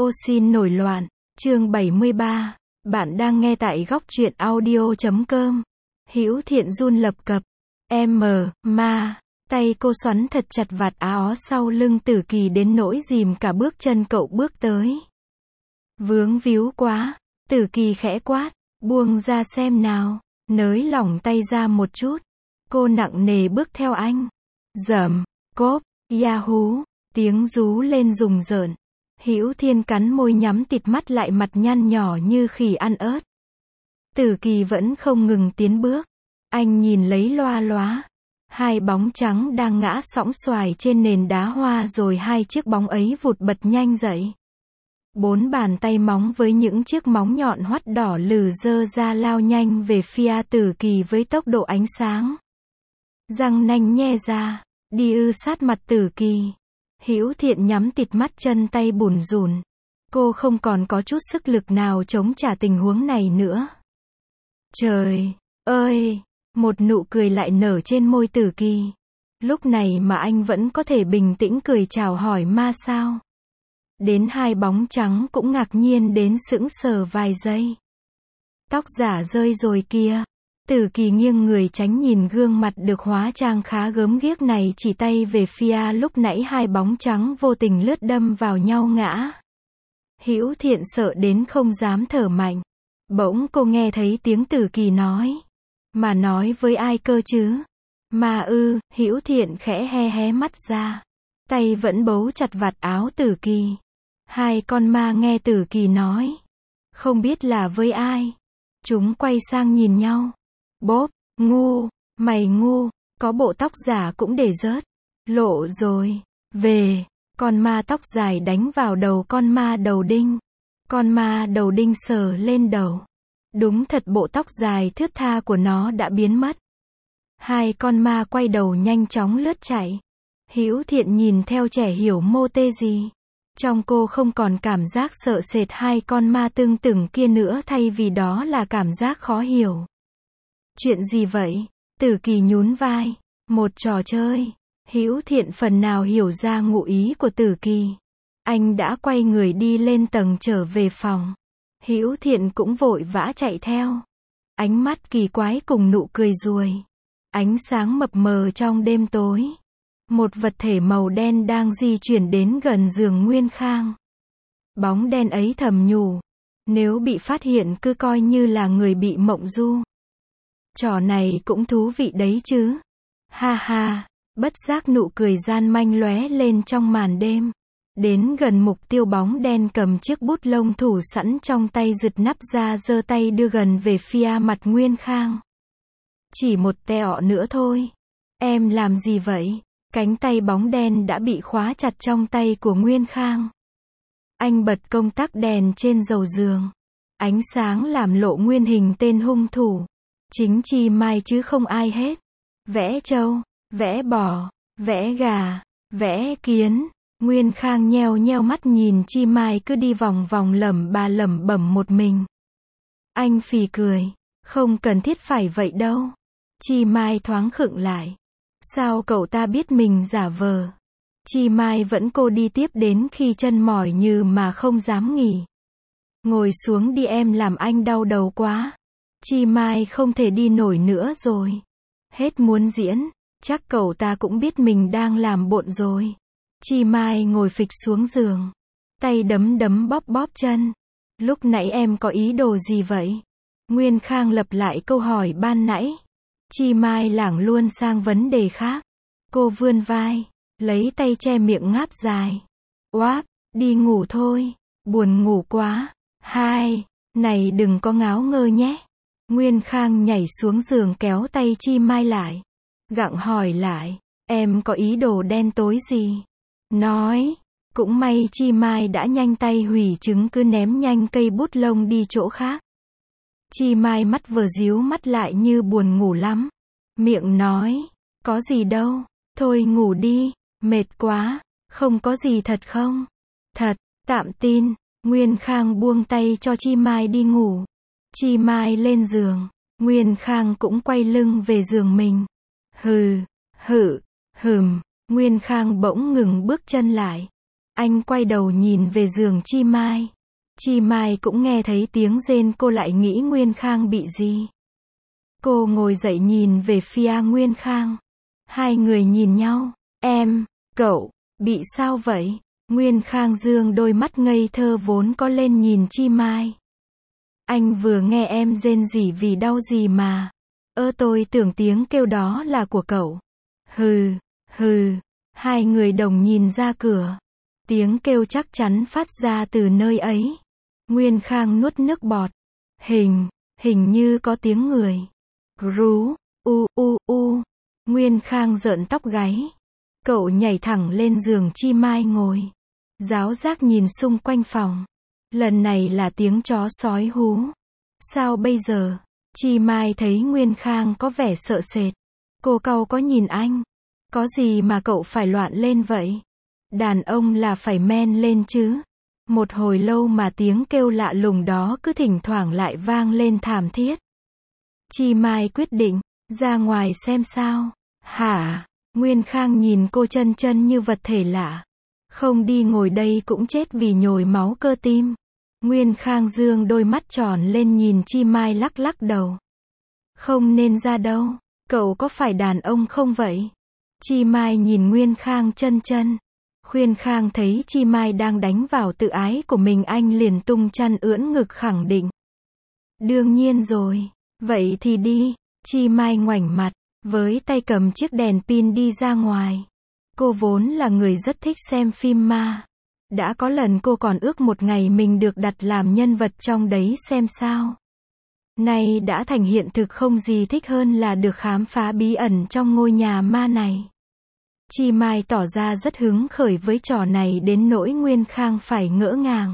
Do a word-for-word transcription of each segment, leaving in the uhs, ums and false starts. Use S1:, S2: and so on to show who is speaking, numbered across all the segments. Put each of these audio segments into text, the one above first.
S1: Ô xin nổi loạn, chương bảy mươi ba. Bạn đang nghe tại góc truyện audio chấm com. Hữu Thiện run lập cập. M, ma. Tay cô xoắn thật chặt vạt áo sau lưng Tử Kỳ đến nỗi dìm cả bước chân cậu bước tới. Vướng víu quá. Tử Kỳ khẽ quát. Buông ra xem nào. Nới lỏng tay ra một chút. Cô nặng nề bước theo anh. Dầm. Cốp. Yahoo. Tiếng rú lên rùng rợn. Hữu Thiên cắn môi nhắm tịt mắt lại, mặt nhăn nhỏ như khỉ ăn ớt. Tử Kỳ vẫn không ngừng tiến bước. Anh nhìn lấy loa loá. Hai bóng trắng đang ngã sõng soài trên nền đá hoa, rồi hai chiếc bóng ấy vụt bật nhanh dậy. Bốn bàn tay móng với những chiếc móng nhọn hoắt đỏ lừ giơ ra lao nhanh về phía Tử Kỳ với tốc độ ánh sáng. Răng nanh nhe ra, đi ư sát mặt Tử Kỳ. Hữu Thiện nhắm tịt mắt, chân tay bủn rủn. Cô không còn có chút sức lực nào chống trả tình huống này nữa. Trời ơi! Một nụ cười lại nở trên môi Tử Kỳ. Lúc này mà anh vẫn có thể bình tĩnh cười chào hỏi ma sao? Đến hai bóng trắng cũng ngạc nhiên đến sững sờ vài giây. Tóc giả rơi rồi kìa. Tử Kỳ nghiêng người tránh nhìn gương mặt được hóa trang khá gớm ghiếc này, chỉ tay về phía lúc nãy hai bóng trắng vô tình lướt đâm vào nhau ngã. Hữu Thiện sợ đến không dám thở mạnh. Bỗng cô nghe thấy tiếng Tử Kỳ nói. Mà nói với ai cơ chứ? Ma ư? Hữu Thiện khẽ hé hé mắt ra. Tay vẫn bấu chặt vạt áo Tử Kỳ. Hai con ma nghe Tử Kỳ nói. Không biết là với ai. Chúng quay sang nhìn nhau. Bốp, ngu, mày ngu, có bộ tóc giả cũng để rớt. Lộ rồi, về, con ma tóc dài đánh vào đầu con ma đầu đinh. Con ma đầu đinh sờ lên đầu. Đúng thật, bộ tóc dài thướt tha của nó đã biến mất. Hai con ma quay đầu nhanh chóng lướt chạy. Hữu Thiện nhìn theo trẻ hiểu mô tê gì. Trong cô không còn cảm giác sợ sệt hai con ma tương tự kia nữa, thay vì đó là cảm giác khó hiểu. Chuyện gì vậy? Tử Kỳ nhún vai. Một trò chơi. Hữu Thiện phần nào hiểu ra ngụ ý của Tử Kỳ. Anh đã quay người đi lên tầng trở về phòng. Hữu Thiện cũng vội vã chạy theo. Ánh mắt kỳ quái cùng nụ cười ruồi. Ánh sáng mập mờ trong đêm tối. Một vật thể màu đen đang di chuyển đến gần giường Nguyên Khang. Bóng đen ấy thầm nhủ. Nếu bị phát hiện cứ coi như là người bị mộng du. Trò này cũng thú vị đấy chứ. Ha ha, bất giác nụ cười gian manh lóe lên trong màn đêm. Đến gần mục tiêu, bóng đen cầm chiếc bút lông thủ sẵn trong tay giật nắp ra, giơ tay đưa gần về phía mặt Nguyên Khang. Chỉ một tẹo nữa thôi. Em làm gì vậy? Cánh tay bóng đen đã bị khóa chặt trong tay của Nguyên Khang. Anh bật công tắc đèn trên đầu giường. Ánh sáng làm lộ nguyên hình tên hung thủ. Chính Chi Mai chứ không ai hết. Vẽ trâu, vẽ bò, vẽ gà, vẽ kiến. Nguyên Khang nheo nheo mắt nhìn Chi Mai cứ đi vòng vòng lẩm bà lẩm bẩm một mình. Anh phì cười. Không cần thiết phải vậy đâu. Chi Mai thoáng khựng lại. Sao cậu ta biết mình giả vờ? Chi Mai vẫn cố đi tiếp đến khi chân mỏi như mà không dám nghỉ. Ngồi xuống đi, em làm anh đau đầu quá. Chi Mai không thể đi nổi nữa rồi. Hết muốn diễn, chắc cậu ta cũng biết mình đang làm bộn rồi. Chi Mai ngồi phịch xuống giường. Tay đấm đấm bóp bóp chân. Lúc nãy em có ý đồ gì vậy? Nguyên Khang lặp lại câu hỏi ban nãy. Chi Mai lảng luôn sang vấn đề khác. Cô vươn vai, lấy tay che miệng ngáp dài. Oáp, đi ngủ thôi. Buồn ngủ quá. Hai, này đừng có ngáo ngơ nhé. Nguyên Khang nhảy xuống giường kéo tay Chi Mai lại. Gặng hỏi lại, em có ý đồ đen tối gì? Nói, cũng may Chi Mai đã nhanh tay hủy chứng cứ, ném nhanh cây bút lông đi chỗ khác. Chi Mai mắt vờ díu mắt lại như buồn ngủ lắm. Miệng nói, có gì đâu, thôi ngủ đi, mệt quá, không có gì thật không? Thật, tạm tin. Nguyên Khang buông tay cho Chi Mai đi ngủ. Chi Mai lên giường, Nguyên Khang cũng quay lưng về giường mình. Hừ, hự, hừm, Nguyên Khang bỗng ngừng bước chân lại. Anh quay đầu nhìn về giường Chi Mai. Chi Mai cũng nghe thấy tiếng rên, cô lại nghĩ Nguyên Khang bị gì. Cô ngồi dậy nhìn về phía Nguyên Khang. Hai người nhìn nhau. Em, cậu, bị sao vậy? Nguyên Khang dương đôi mắt ngây thơ vốn có lên nhìn Chi Mai. Anh vừa nghe em rên rỉ vì đau gì mà. Ơ tôi tưởng tiếng kêu đó là của cậu. Hừ, hừ. Hai người đồng nhìn ra cửa. Tiếng kêu chắc chắn phát ra từ nơi ấy. Nguyên Khang nuốt nước bọt. Hình, hình như có tiếng người. Rú, u u u. Nguyên Khang rợn tóc gáy. Cậu nhảy thẳng lên giường Chi Mai ngồi. Giáo giác nhìn xung quanh phòng. Lần này là tiếng chó sói hú. Sao bây giờ? Chi Mai thấy Nguyên Khang có vẻ sợ sệt. Cô cau có nhìn anh. Có gì mà cậu phải loạn lên vậy? Đàn ông là phải men lên chứ. Một hồi lâu mà tiếng kêu lạ lùng đó cứ thỉnh thoảng lại vang lên thảm thiết. Chi Mai quyết định, ra ngoài xem sao. Hả? Nguyên Khang nhìn cô chân chân như vật thể lạ. Không đi ngồi đây cũng chết vì nhồi máu cơ tim. Nguyên Khang dương đôi mắt tròn lên nhìn Chi Mai lắc lắc đầu. Không nên ra đâu, cậu có phải đàn ông không vậy? Chi Mai nhìn Nguyên Khang chân chân. Nguyên Khang thấy Chi Mai đang đánh vào tự ái của mình, anh liền tung chăn ưỡn ngực khẳng định. Đương nhiên rồi, vậy thì đi. Chi Mai ngoảnh mặt, với tay cầm chiếc đèn pin đi ra ngoài. Cô vốn là người rất thích xem phim ma. Đã có lần cô còn ước một ngày mình được đặt làm nhân vật trong đấy xem sao. Nay đã thành hiện thực, không gì thích hơn là được khám phá bí ẩn trong ngôi nhà ma này. Chi Mai tỏ ra rất hứng khởi với trò này đến nỗi Nguyên Khang phải ngỡ ngàng.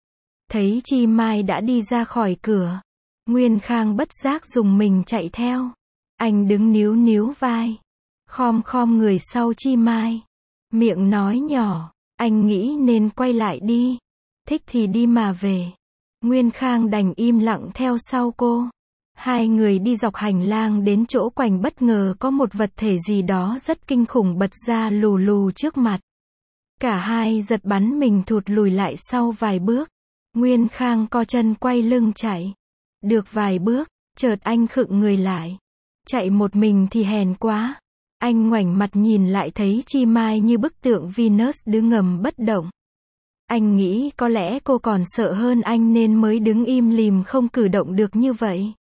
S1: Thấy Chi Mai đã đi ra khỏi cửa, Nguyên Khang bất giác dùng mình chạy theo. Anh đứng níu níu vai, khom khom người sau Chi Mai, miệng nói nhỏ, anh nghĩ nên quay lại đi, thích thì đi mà về. Nguyên Khang đành im lặng theo sau cô. Hai người đi dọc hành lang đến chỗ quanh, bất ngờ có một vật thể gì đó rất kinh khủng bật ra lù lù trước mặt. Cả hai giật bắn mình thụt lùi lại sau vài bước. Nguyên Khang co chân quay lưng chạy. Được vài bước, chợt anh khựng người lại. Chạy một mình thì hèn quá. Anh ngoảnh mặt nhìn lại thấy Chi Mai như bức tượng Venus đứng ngầm bất động. Anh nghĩ có lẽ cô còn sợ hơn anh nên mới đứng im lìm không cử động được như vậy.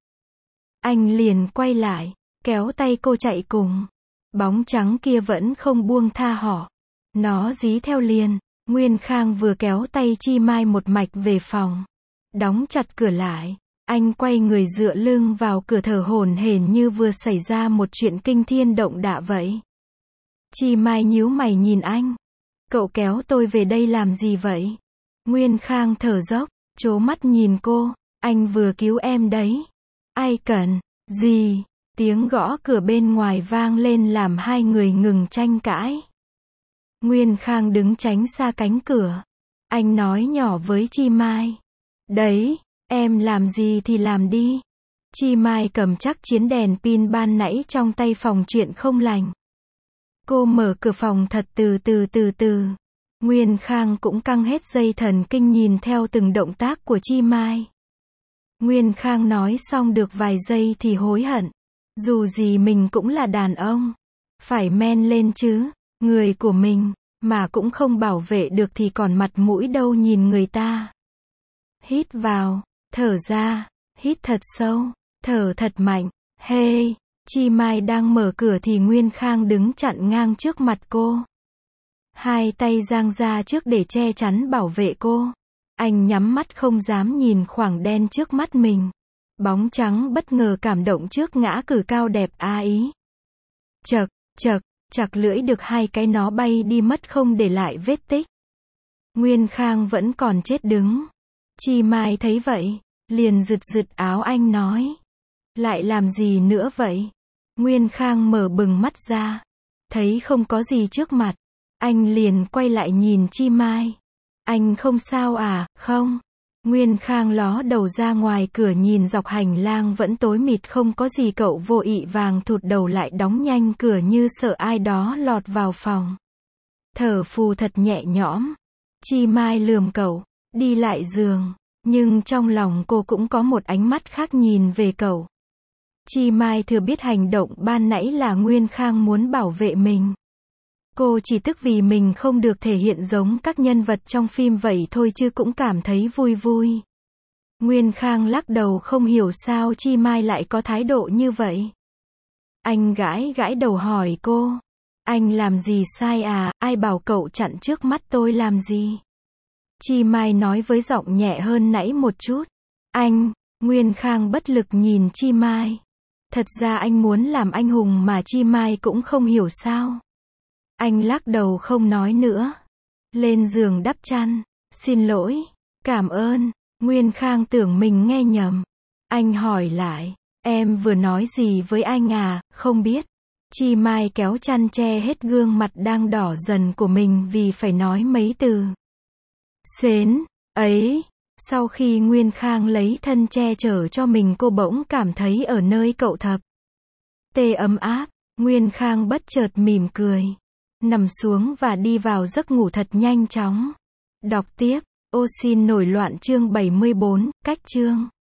S1: Anh liền quay lại, kéo tay cô chạy cùng. Bóng trắng kia vẫn không buông tha họ. Nó dí theo liền. Nguyên Khang vừa kéo tay Chi Mai một mạch về phòng. Đóng chặt cửa lại. Anh quay người dựa lưng vào cửa thở hổn hển như vừa xảy ra một chuyện kinh thiên động địa vậy. Chi Mai nhíu mày nhìn anh. Cậu kéo tôi về đây làm gì vậy? Nguyên Khang thở dốc, trố mắt nhìn cô. Anh vừa cứu em đấy. Ai cần? Gì? Tiếng gõ cửa bên ngoài vang lên làm hai người ngừng tranh cãi. Nguyên Khang đứng tránh xa cánh cửa. Anh nói nhỏ với Chi Mai. Đấy, em làm gì thì làm đi. Chi Mai cầm chắc chiếc đèn pin ban nãy trong tay phòng chuyện không lành. Cô mở cửa phòng thật từ từ từ từ. Nguyên Khang cũng căng hết dây thần kinh nhìn theo từng động tác của Chi Mai. Nguyên Khang nói xong được vài giây thì hối hận. Dù gì mình cũng là đàn ông. Phải men lên chứ. Người của mình, mà cũng không bảo vệ được thì còn mặt mũi đâu nhìn người ta. Hít vào, thở ra, hít thật sâu, thở thật mạnh. Hey, Chi Mai đang mở cửa thì Nguyên Khang đứng chặn ngang trước mặt cô. Hai tay giang ra trước để che chắn bảo vệ cô. Anh nhắm mắt không dám nhìn khoảng đen trước mắt mình. Bóng trắng bất ngờ cảm động trước ngã cử cao đẹp á ý. Chậc, chậc, chặt lưỡi được hai cái nó bay đi mất không để lại vết tích. Nguyên Khang vẫn còn chết đứng. Chi Mai thấy vậy, liền rụt rụt áo anh nói. Lại làm gì nữa vậy? Nguyên Khang mở bừng mắt ra. Thấy không có gì trước mặt. Anh liền quay lại nhìn Chi Mai. Anh không sao à, không? Nguyên Khang ló đầu ra ngoài cửa nhìn dọc hành lang vẫn tối mịt không có gì, cậu vô ị vàng thụt đầu lại đóng nhanh cửa như sợ ai đó lọt vào phòng. Thở phù thật nhẹ nhõm. Chi Mai lườm cậu, đi lại giường, nhưng trong lòng cô cũng có một ánh mắt khác nhìn về cậu. Chi Mai thừa biết hành động ban nãy là Nguyên Khang muốn bảo vệ mình. Cô chỉ tức vì mình không được thể hiện giống các nhân vật trong phim vậy thôi chứ cũng cảm thấy vui vui. Nguyên Khang lắc đầu không hiểu sao Chi Mai lại có thái độ như vậy. Anh gãi gãi đầu hỏi cô. Anh làm gì sai à, ai bảo cậu chặn trước mắt tôi làm gì? Chi Mai nói với giọng nhẹ hơn nãy một chút. Anh, Nguyên Khang bất lực nhìn Chi Mai. Thật ra anh muốn làm anh hùng mà Chi Mai cũng không hiểu sao. Anh lắc đầu không nói nữa. Lên giường đắp chăn. Xin lỗi. Cảm ơn. Nguyên Khang tưởng mình nghe nhầm. Anh hỏi lại. Em vừa nói gì với anh à, không biết. Chi Mai kéo chăn che hết gương mặt đang đỏ dần của mình vì phải nói mấy từ. Xến, ấy. Sau khi Nguyên Khang lấy thân che chở cho mình cô bỗng cảm thấy ở nơi cậu thập tê ấm áp. Nguyên Khang bất chợt mỉm cười. Nằm xuống và đi vào giấc ngủ thật nhanh chóng. Đọc tiếp. Ô xin nổi loạn chương bảy mươi bốn, cách chương.